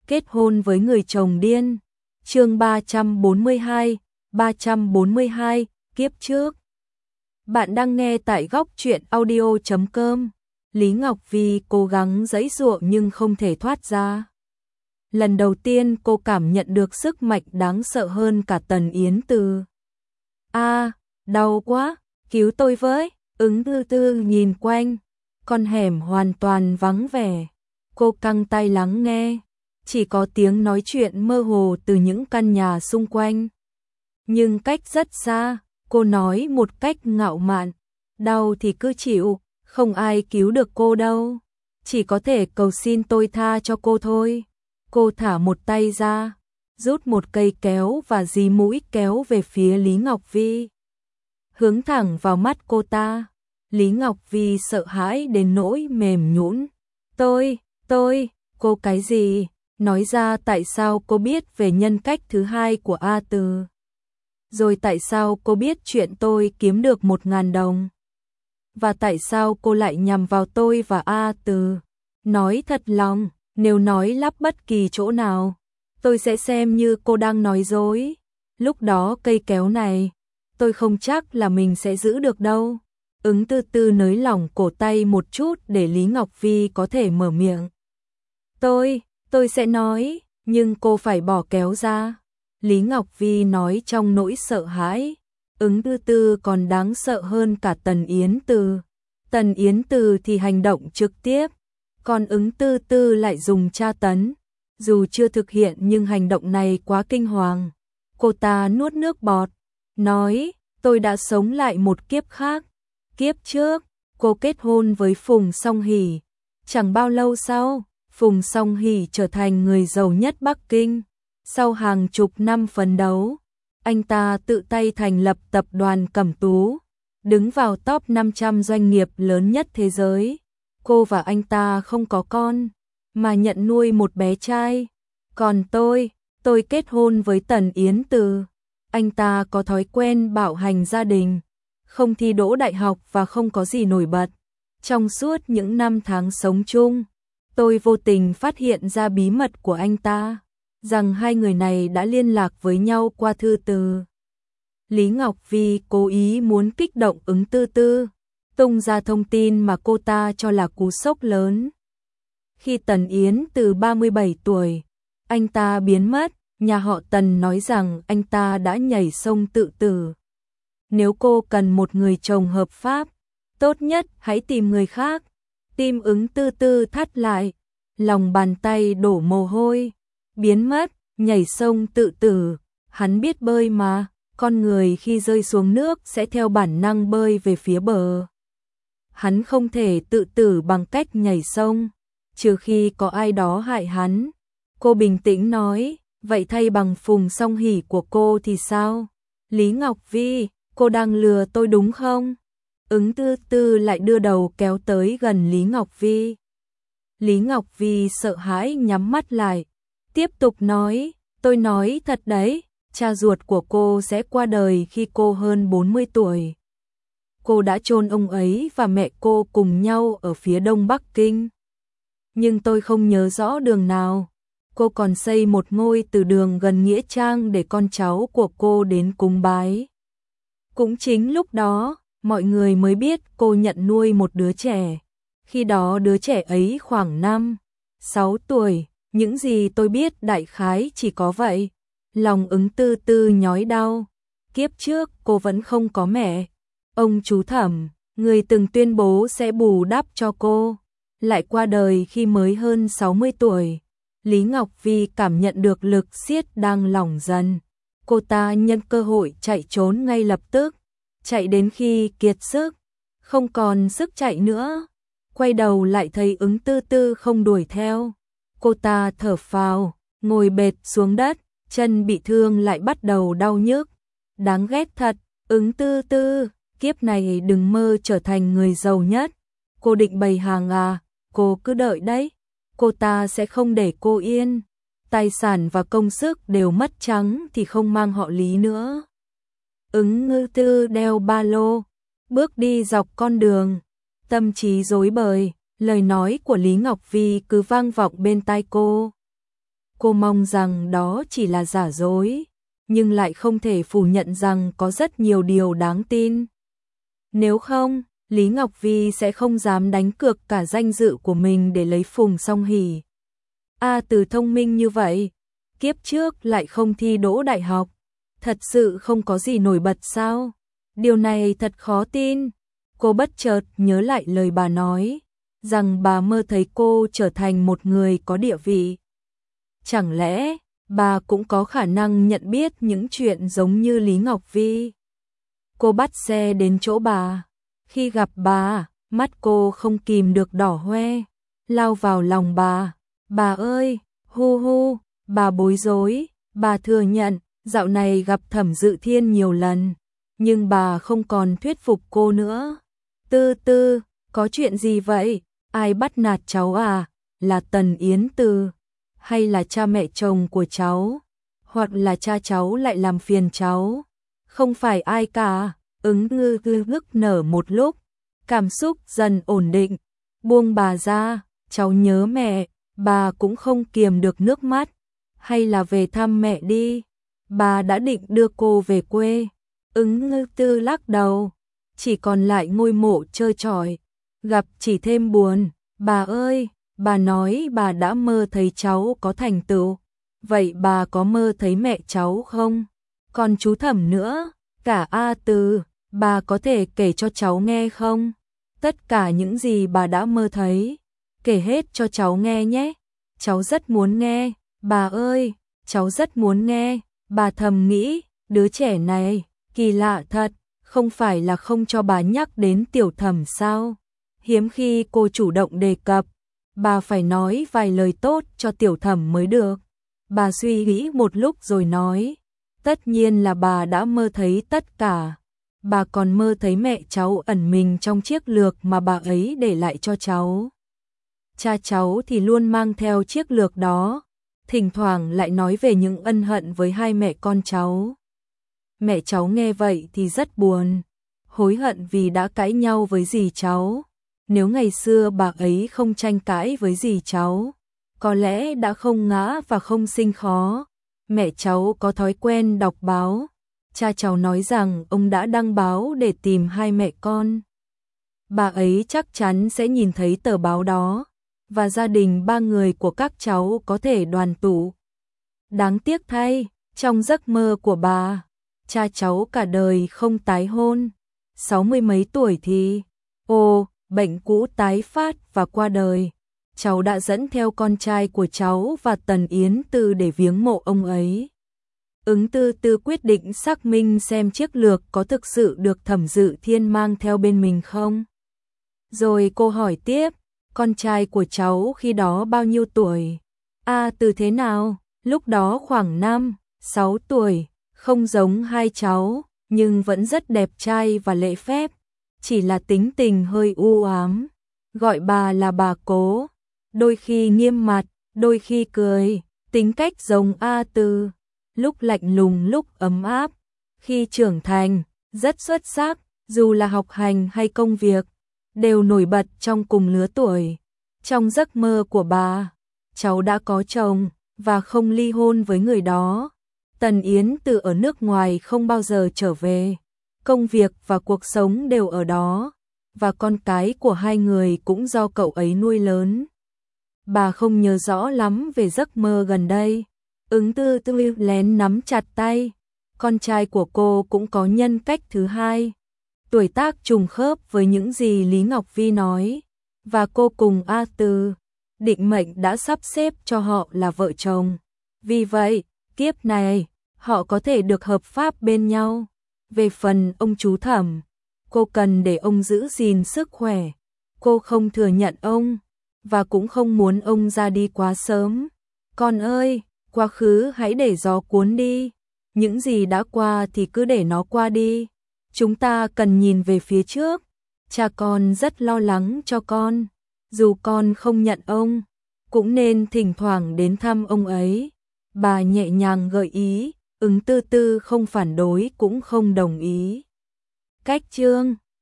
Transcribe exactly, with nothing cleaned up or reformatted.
kết hôn với người chồng điên. Chương ba trăm bốn mươi hai, ba trăm bốn mươi hai, kiếp trước. Bạn đang nghe tại góc truyện audio chấm com. Lý Ngọc Vi cố gắng giãy giụa nhưng không thể thoát ra. Lần đầu tiên cô cảm nhận được sức mạnh đáng sợ hơn cả Tần Yến Từ. A, đau quá, cứu tôi với. Ứng Tư Tư nhìn quanh, con hẻm hoàn toàn vắng vẻ. Cô căng tay lắng nghe, chỉ có tiếng nói chuyện mơ hồ từ những căn nhà xung quanh. Nhưng cách rất xa, cô nói một cách ngạo mạn, đau thì cứ chịu, không ai cứu được cô đâu, chỉ có thể cầu xin tôi tha cho cô thôi. Cô thả một tay ra, rút một cây kéo và dí mũi kéo về phía Lý Ngọc Vi, hướng thẳng vào mắt cô ta. Lý Ngọc Vi sợ hãi đến nỗi mềm nhũn. Tôi, tôi, cô cái gì? Nói ra tại sao cô biết về nhân cách thứ hai của A Từ? Rồi tại sao cô biết chuyện tôi kiếm được một ngàn đồng? Và tại sao cô lại nhằm vào tôi và A Từ? Nói thật lòng, nếu nói lắp bất kỳ chỗ nào, tôi sẽ xem như cô đang nói dối. Lúc đó cây kéo này, tôi không chắc là mình sẽ giữ được đâu. Ứng Tư Tư nới lỏng cổ tay một chút để Lý Ngọc Vi có thể mở miệng. Tôi, tôi sẽ nói, nhưng cô phải bỏ kéo ra. Lý Ngọc Vi nói trong nỗi sợ hãi. Ứng Tư Tư còn đáng sợ hơn cả Tần Yến Từ. Tần Yến Từ thì hành động trực tiếp, còn Ứng Tư Tư lại dùng tra tấn. Dù chưa thực hiện nhưng hành động này quá kinh hoàng. Cô ta nuốt nước bọt, nói, tôi đã sống lại một kiếp khác. Kiếp trước, cô kết hôn với Phùng Song Hỷ. Chẳng bao lâu sau, Phùng Song Hỷ trở thành người giàu nhất Bắc Kinh. Sau hàng chục năm phấn đấu, anh ta tự tay thành lập tập đoàn Cẩm Tú, đứng vào top năm trăm doanh nghiệp lớn nhất thế giới. Cô và anh ta không có con, mà nhận nuôi một bé trai. Còn tôi, tôi kết hôn với Tần Yến Từ. Anh ta có thói quen bạo hành gia đình, không thi đỗ đại học và không có gì nổi bật. Trong suốt những năm tháng sống chung, tôi vô tình phát hiện ra bí mật của anh ta, rằng hai người này đã liên lạc với nhau qua thư từ. Lý Ngọc Vi cố ý muốn kích động Ứng Tư Tư, tung ra thông tin mà cô ta cho là cú sốc lớn. Khi Tần Yến Từ ba mươi bảy tuổi, anh ta biến mất, nhà họ Tần nói rằng anh ta đã nhảy sông tự tử. Nếu cô cần một người chồng hợp pháp, tốt nhất hãy tìm người khác. Tim Ứng Tư Tư thắt lại, lòng bàn tay đổ mồ hôi. Biến mất, nhảy sông tự tử, hắn biết bơi mà, con người khi rơi xuống nước sẽ theo bản năng bơi về phía bờ. Hắn không thể tự tử bằng cách nhảy sông, trừ khi có ai đó hại hắn. Cô bình tĩnh nói, vậy thay bằng Phùng Song Hỷ của cô thì sao? Lý Ngọc Vi, cô đang lừa tôi đúng không? Ứng Tư Tư lại đưa đầu kéo tới gần Lý Ngọc Vi. Lý Ngọc Vi sợ hãi nhắm mắt lại, tiếp tục nói, tôi nói thật đấy, cha ruột của cô sẽ qua đời khi cô hơn bốn mươi tuổi. Cô đã chôn ông ấy và mẹ cô cùng nhau ở phía đông Bắc Kinh. Nhưng tôi không nhớ rõ đường nào. Cô còn xây một ngôi từ đường gần Nghĩa Trang để con cháu của cô đến cúng bái. Cũng chính lúc đó, mọi người mới biết cô nhận nuôi một đứa trẻ. Khi đó đứa trẻ ấy khoảng năm, sáu tuổi, những gì tôi biết đại khái chỉ có vậy. Lòng Ứng Tư Tư nhói đau. Kiếp trước cô vẫn không có mẹ. Ông chú Thẩm, người từng tuyên bố sẽ bù đắp cho cô, lại qua đời khi mới hơn sáu mươi tuổi. Lý Ngọc Vi cảm nhận được lực siết đang lỏng dần. Cô ta nhân cơ hội chạy trốn ngay lập tức, chạy đến khi kiệt sức, không còn sức chạy nữa. Quay đầu lại thấy Ứng Tư Tư không đuổi theo. Cô ta thở phào, ngồi bệt xuống đất, chân bị thương lại bắt đầu đau nhức. Đáng ghét thật, Ứng Tư Tư, kiếp này đừng mơ trở thành người giàu nhất. Cô định bày hàng à, cô cứ đợi đấy. Cô ta sẽ không để cô yên. Tài sản và công sức đều mất trắng thì không mang họ Lý nữa. Ứng Ngư Tư đeo ba lô, bước đi dọc con đường, tâm trí rối bời, lời nói của Lý Ngọc Vi cứ vang vọng bên tai cô. Cô mong rằng đó chỉ là giả dối, nhưng lại không thể phủ nhận rằng có rất nhiều điều đáng tin. Nếu không, Lý Ngọc Vi sẽ không dám đánh cược cả danh dự của mình để lấy Phùng Song Hỷ. A Từ thông minh như vậy, kiếp trước lại không thi đỗ đại học, thật sự không có gì nổi bật sao? Điều này thật khó tin. Cô bất chợt nhớ lại lời bà nói, rằng bà mơ thấy cô trở thành một người có địa vị. Chẳng lẽ bà cũng có khả năng nhận biết những chuyện giống như Lý Ngọc Vi? Cô bắt xe đến chỗ bà. Khi gặp bà, mắt cô không kìm được đỏ hoe, lao vào lòng bà. Bà ơi, hu hu, bà bối rối, bà thừa nhận, dạo này gặp Thẩm Dự Thiên nhiều lần, nhưng bà không còn thuyết phục cô nữa. Tư Tư, có chuyện gì vậy? Ai bắt nạt cháu à? Là Tần Yến Từ, hay là cha mẹ chồng của cháu? Hoặc là cha cháu lại làm phiền cháu? Không phải ai cả. Ứng ngư ngư ngức nở một lúc, cảm xúc dần ổn định, buông bà ra. Cháu nhớ mẹ, bà cũng không kiềm được nước mắt. Hay là về thăm mẹ đi, bà đã định đưa cô về quê. Ứng ngư tư lắc đầu, chỉ còn lại ngôi mộ trơ trọi, gặp chỉ thêm buồn. Bà ơi, bà nói bà đã mơ thấy cháu có thành tựu, vậy bà có mơ thấy mẹ cháu không? Còn chú Thẩm nữa, cả A Từ, bà có thể kể cho cháu nghe không? Tất cả những gì bà đã mơ thấy, kể hết cho cháu nghe nhé. Cháu rất muốn nghe, bà ơi, cháu rất muốn nghe. Bà thầm nghĩ, đứa trẻ này, kỳ lạ thật, không phải là không cho bà nhắc đến Tiểu Thẩm sao? Hiếm khi cô chủ động đề cập, bà phải nói vài lời tốt cho Tiểu Thẩm mới được. Bà suy nghĩ một lúc rồi nói, tất nhiên là bà đã mơ thấy tất cả. Bà còn mơ thấy mẹ cháu ẩn mình trong chiếc lược mà bà ấy để lại cho cháu. Cha cháu thì luôn mang theo chiếc lược đó, thỉnh thoảng lại nói về những ân hận với hai mẹ con cháu. Mẹ cháu nghe vậy thì rất buồn, hối hận vì đã cãi nhau với dì cháu. Nếu ngày xưa bà ấy không tranh cãi với dì cháu, có lẽ đã không ngã và không sinh khó. Mẹ cháu có thói quen đọc báo. Cha cháu nói rằng ông đã đăng báo để tìm hai mẹ con. Bà ấy chắc chắn sẽ nhìn thấy tờ báo đó, và gia đình ba người của các cháu có thể đoàn tụ. Đáng tiếc thay, trong giấc mơ của bà, cha cháu cả đời không tái hôn. Sáu mươi mấy tuổi thì, ồ, bệnh cũ tái phát và qua đời. Cháu đã dẫn theo con trai của cháu và Tần Yến Từ để viếng mộ ông ấy. Ứng Tư Tư quyết định xác minh xem chiếc lược có thực sự được Thẩm Dự Thiên mang theo bên mình không. Rồi cô hỏi tiếp, con trai của cháu khi đó bao nhiêu tuổi? A Từ thế nào? Lúc đó khoảng năm, sáu tuổi, không giống hai cháu, nhưng vẫn rất đẹp trai và lễ phép, chỉ là tính tình hơi u ám. Gọi bà là bà Cố, đôi khi nghiêm mặt, đôi khi cười, tính cách giống A Từ, lúc lạnh lùng lúc ấm áp. Khi trưởng thành, rất xuất sắc, dù là học hành hay công việc, đều nổi bật trong cùng lứa tuổi. Trong giấc mơ của bà, cháu đã có chồng và không ly hôn với người đó. Tần Yến Từ ở nước ngoài không bao giờ trở về, công việc và cuộc sống đều ở đó, và con cái của hai người cũng do cậu ấy nuôi lớn. Bà không nhớ rõ lắm về giấc mơ gần đây. Ứng Tư Tư lén nắm chặt tay, con trai của cô cũng có nhân cách thứ hai. Tuổi tác trùng khớp với những gì Lý Ngọc Vi nói, và cô cùng A Từ, định mệnh đã sắp xếp cho họ là vợ chồng. Vì vậy, kiếp này, họ có thể được hợp pháp bên nhau. Về phần ông chú Thẩm, cô cần để ông giữ gìn sức khỏe. Cô không thừa nhận ông, và cũng không muốn ông ra đi quá sớm. Con ơi, quá khứ hãy để gió cuốn đi. Những gì đã qua thì cứ để nó qua đi. Chúng ta cần nhìn về phía trước. Cha con rất lo lắng cho con. Dù con không nhận ông, cũng nên thỉnh thoảng đến thăm ông ấy. Bà nhẹ nhàng gợi ý, Ứng Tư Tư không phản đối cũng không đồng ý. Cách chương